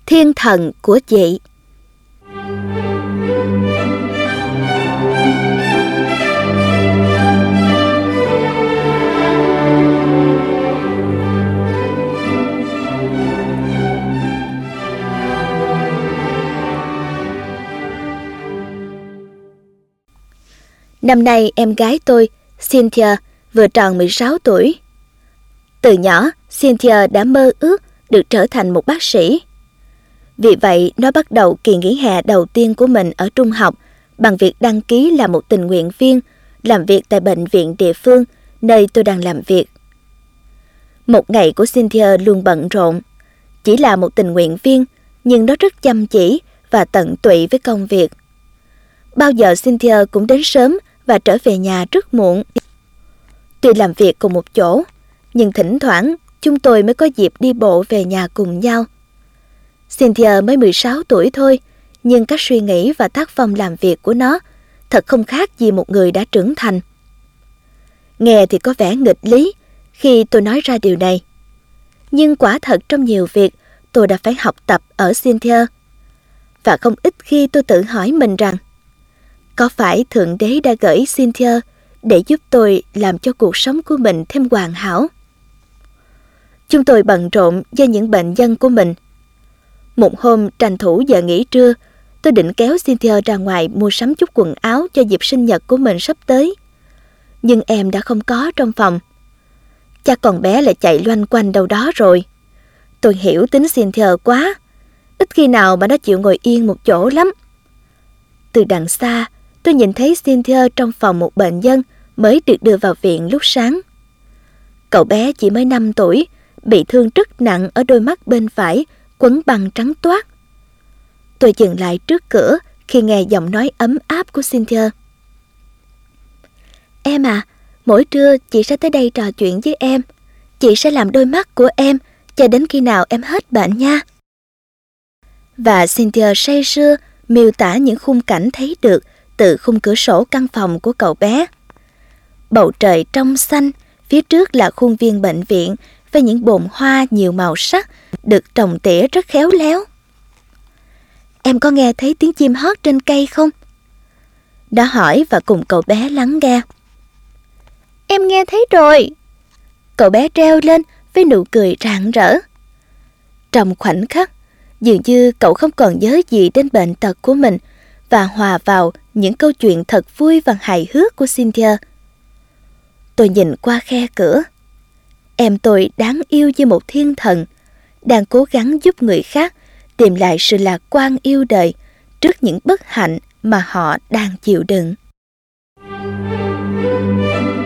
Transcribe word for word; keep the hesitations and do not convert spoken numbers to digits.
Thiên thần của chị. Năm nay em gái tôi, Cynthia, vừa tròn mười sáu tuổi. Từ nhỏ, Cynthia đã mơ ước được trở thành một bác sĩ. Vì vậy, nó bắt đầu kỳ nghỉ hè đầu tiên của mình ở trung học bằng việc đăng ký là một tình nguyện viên, làm việc tại bệnh viện địa phương nơi tôi đang làm việc. Một ngày của Cynthia luôn bận rộn. Chỉ là một tình nguyện viên, nhưng nó rất chăm chỉ và tận tụy với công việc. Bao giờ Cynthia cũng đến sớm và trở về nhà rất muộn. Tuy làm việc cùng một chỗ, nhưng thỉnh thoảng chúng tôi mới có dịp đi bộ về nhà cùng nhau. Cynthia mới mười sáu tuổi thôi, nhưng các suy nghĩ và tác phong làm việc của nó thật không khác gì một người đã trưởng thành. Nghe thì có vẻ nghịch lý khi tôi nói ra điều này, nhưng quả thật trong nhiều việc tôi đã phải học tập ở Cynthia. Và không ít khi tôi tự hỏi mình rằng, có phải Thượng Đế đã gửi Cynthia để giúp tôi làm cho cuộc sống của mình thêm hoàn hảo? Chúng tôi bận rộn do những bệnh nhân của mình. Một hôm tranh thủ giờ nghỉ trưa, tôi định kéo Cynthia ra ngoài mua sắm chút quần áo cho dịp sinh nhật của mình sắp tới. Nhưng em đã không có trong phòng. Chắc con bé lại chạy loanh quanh đâu đó rồi. Tôi hiểu tính Cynthia quá. Ít khi nào mà nó chịu ngồi yên một chỗ lắm. Từ đằng xa, tôi nhìn thấy Cynthia trong phòng một bệnh nhân mới được đưa vào viện lúc sáng. Cậu bé chỉ mới năm tuổi, bị thương rất nặng ở đôi mắt bên phải, quấn băng trắng toát. Tôi dừng lại trước cửa khi nghe giọng nói ấm áp của Cynthia. Em à, mỗi trưa chị sẽ tới đây trò chuyện với em. Chị sẽ làm đôi mắt của em cho đến khi nào em hết bệnh nha. Và Cynthia say sưa miêu tả những khung cảnh thấy được từ khung cửa sổ căn phòng của cậu bé. Bầu trời trong xanh, phía trước là khuôn viên bệnh viện với những bồn hoa nhiều màu sắc được trồng tỉa rất khéo léo. Em có nghe thấy tiếng chim hót trên cây không? Đã hỏi và cùng cậu bé lắng nghe. Em nghe thấy rồi. Cậu bé reo lên với nụ cười rạng rỡ. Trong khoảnh khắc, dường như cậu không còn nhớ gì đến bệnh tật của mình và hòa vào những câu chuyện thật vui và hài hước của Cynthia. Tôi nhìn qua khe cửa. Em tôi đáng yêu như một thiên thần, đang cố gắng giúp người khác tìm lại sự lạc quan yêu đời trước những bất hạnh mà họ đang chịu đựng.